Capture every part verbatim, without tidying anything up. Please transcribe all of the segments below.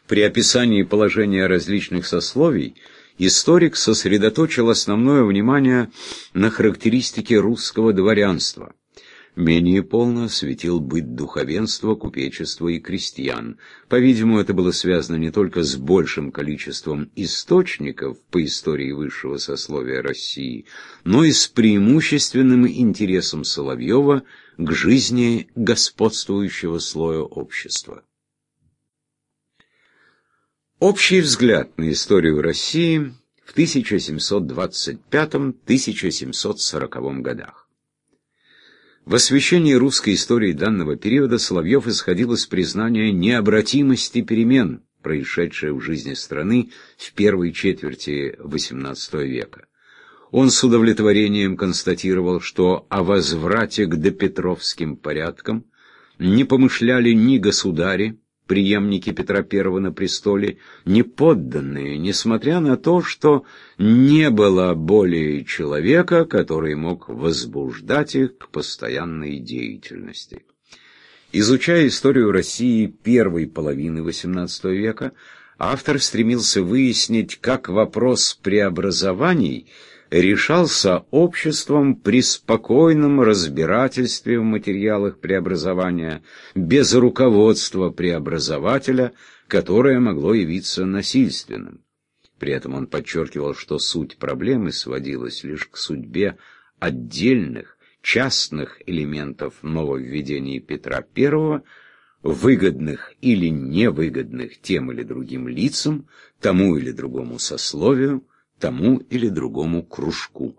При описании положения различных сословий историк сосредоточил основное внимание на характеристике русского дворянства. Менее полно осветил быт духовенства, купечества и крестьян. По-видимому, это было связано не только с большим количеством источников по истории высшего сословия России, но и с преимущественным интересом Соловьева к жизни господствующего слоя общества. Общий взгляд на историю России в тысяча семьсот двадцать пятом — тысяча семьсот сороковом годах. В освещении русской истории данного периода Соловьев исходил из признания необратимости перемен, происшедших в жизни страны в первой четверти восемнадцатого века. Он с удовлетворением констатировал, что о возврате к допетровским порядкам не помышляли ни государи, преемники Петра Первого на престоле, ни подданные, несмотря на то, что не было более человека, который мог возбуждать их к постоянной деятельности. Изучая историю России первой половины восемнадцатого века, автор стремился выяснить, как вопрос преобразований решался обществом при спокойном разбирательстве в материалах преобразования, без руководства преобразователя, которое могло явиться насильственным. При этом он подчеркивал, что суть проблемы сводилась лишь к судьбе отдельных, частных элементов нововведений Петра Первого, выгодных или невыгодных тем или другим лицам, тому или другому сословию, тому или другому кружку.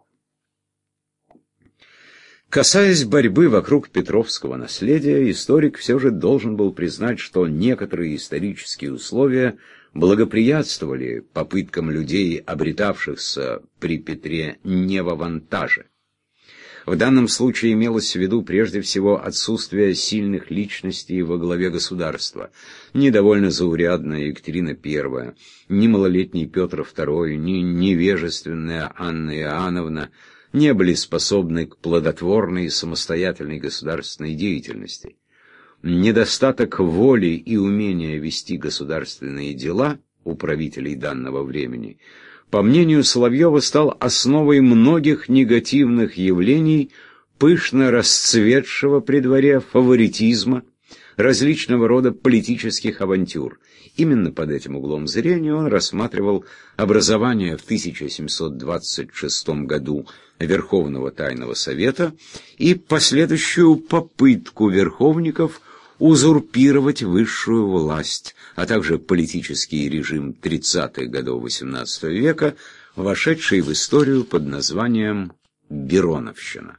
Касаясь борьбы вокруг петровского наследия, историк все же должен был признать, что некоторые исторические условия благоприятствовали попыткам людей, обретавшихся при Петре, не в авантаже. В данном случае имелось в виду прежде всего отсутствие сильных личностей во главе государства. Ни довольно заурядная Екатерина Первая, ни малолетний Петр Второй, ни невежественная Анна Иоанновна не были способны к плодотворной и самостоятельной государственной деятельности. Недостаток воли и умения вести государственные дела у правителей данного времени, по мнению Соловьева, стал основой многих негативных явлений, пышно расцветшего при дворе фаворитизма, различного рода политических авантюр. Именно под этим углом зрения он рассматривал образование в тысяча семьсот двадцать шестом году Верховного Тайного Совета и последующую попытку верховников узурпировать высшую власть, а также политический режим тридцатых годов восемнадцатого века, вошедший в историю под названием Бероновщина.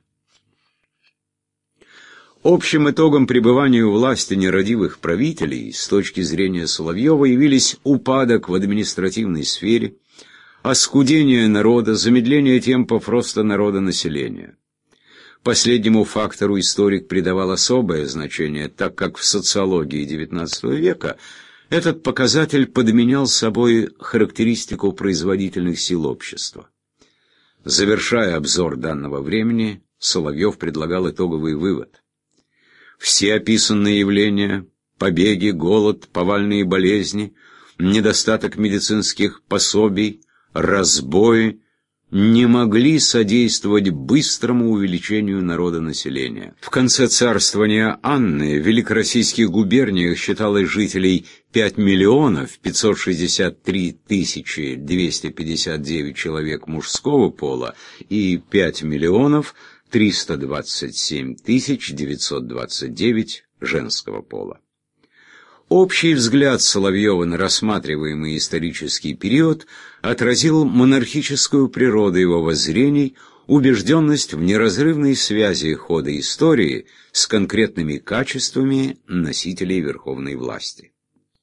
Общим итогом пребывания у власти нерадивых правителей с точки зрения Соловьева явились упадок в административной сфере, оскудение народа, замедление темпов роста народонаселения. Последнему фактору историк придавал особое значение, так как в социологии девятнадцатого века этот показатель подменял собой характеристику производительных сил общества. Завершая обзор данного времени, Соловьев предлагал итоговый вывод. Все описанные явления – побеги, голод, повальные болезни, недостаток медицинских пособий, разбои – не могли содействовать быстрому увеличению народонаселения. В конце царствования Анны в великороссийских губерниях считалось жителей пять миллионов пятьсот шестьдесят три тысячи двести пятьдесят девять человек мужского пола и пять миллионов триста двадцать семь тысяч девятьсот двадцать девять женского пола. Общий взгляд Соловьева на рассматриваемый исторический период отразил монархическую природу его воззрений, убежденность в неразрывной связи хода истории с конкретными качествами носителей верховной власти.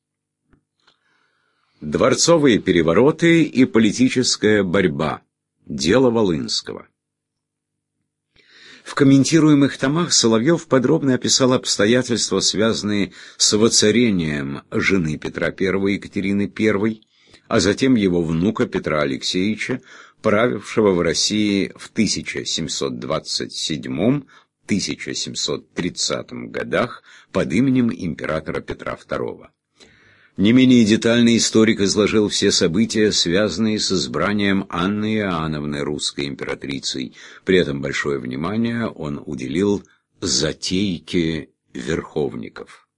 Дворцовые перевороты и политическая борьба. Дело Волынского. В комментируемых томах Соловьев подробно описал обстоятельства, связанные с воцарением жены Петра Первого Екатерины Первой, а затем его внука Петра Алексеевича, правившего в России в тысяча семьсот двадцать седьмом — тысяча семьсот тридцатом годах под именем императора Петра Второго. Не менее детальный историк изложил все события, связанные с избранием Анны Иоанновны русской императрицей. При этом большое внимание он уделил затейке верховников.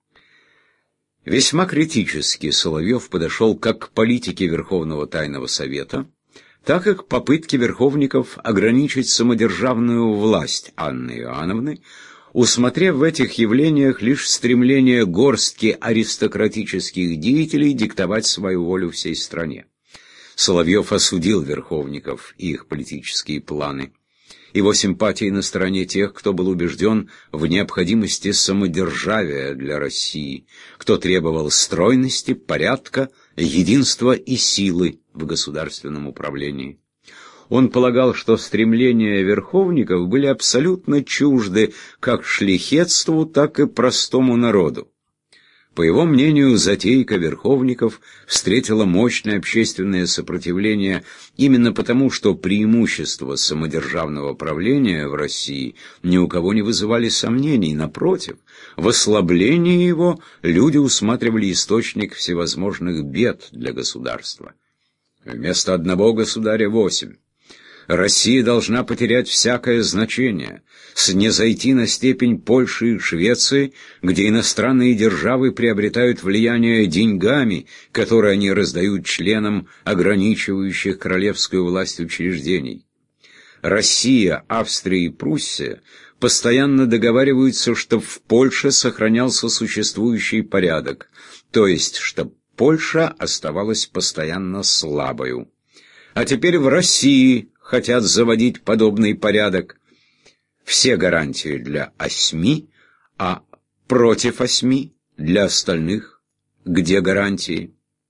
Весьма критически Соловьев подошел как к политике Верховного Тайного Совета, так и к попытке верховников ограничить самодержавную власть Анны Иоанновны, усмотрев в этих явлениях лишь стремление горстки аристократических деятелей диктовать свою волю всей стране. Соловьев осудил верховников и их политические планы. Его симпатии на стороне тех, кто был убежден в необходимости самодержавия для России, кто требовал стройности, порядка, единства и силы в государственном управлении. Он полагал, что стремления верховников были абсолютно чужды как шляхетству, так и простому народу. По его мнению, затейка верховников встретила мощное общественное сопротивление именно потому, что преимущества самодержавного правления в России ни у кого не вызывали сомнений. Напротив, в ослаблении его люди усматривали источник всевозможных бед для государства. Вместо одного государя восемь. Россия должна потерять всякое значение, снизойти на степень Польши и Швеции, где иностранные державы приобретают влияние деньгами, которые они раздают членам ограничивающих королевскую власть учреждений. Россия, Австрия и Пруссия постоянно договариваются, чтобы в Польше сохранялся существующий порядок, то есть, чтобы Польша оставалась постоянно слабою. А теперь в России хотят заводить подобный порядок. Все гарантии для осьми, а против осьми для остальных. Где гарантии?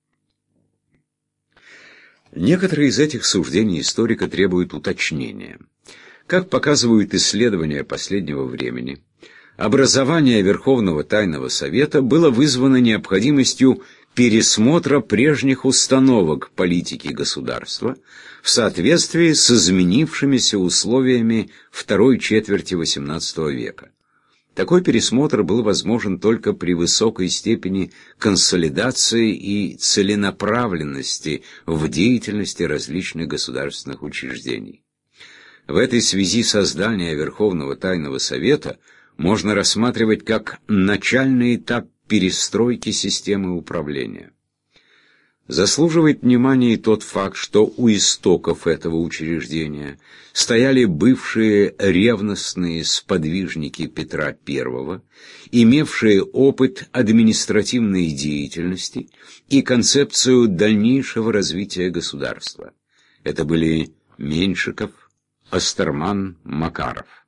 Некоторые из этих суждений историка требуют уточнения. Как показывают исследования последнего времени, образование Верховного Тайного Совета было вызвано необходимостью пересмотра прежних установок политики государства в соответствии с изменившимися условиями второй четверти восемнадцатого века. Такой пересмотр был возможен только при высокой степени консолидации и целенаправленности в деятельности различных государственных учреждений. В этой связи создание Верховного Тайного Совета можно рассматривать как начальный этап перестройки системы управления. Заслуживает внимания и тот факт, что у истоков этого учреждения стояли бывшие ревностные сподвижники Петра Первого, имевшие опыт административной деятельности и концепцию дальнейшего развития государства. Это были Меньшиков, Остерман, Макаров.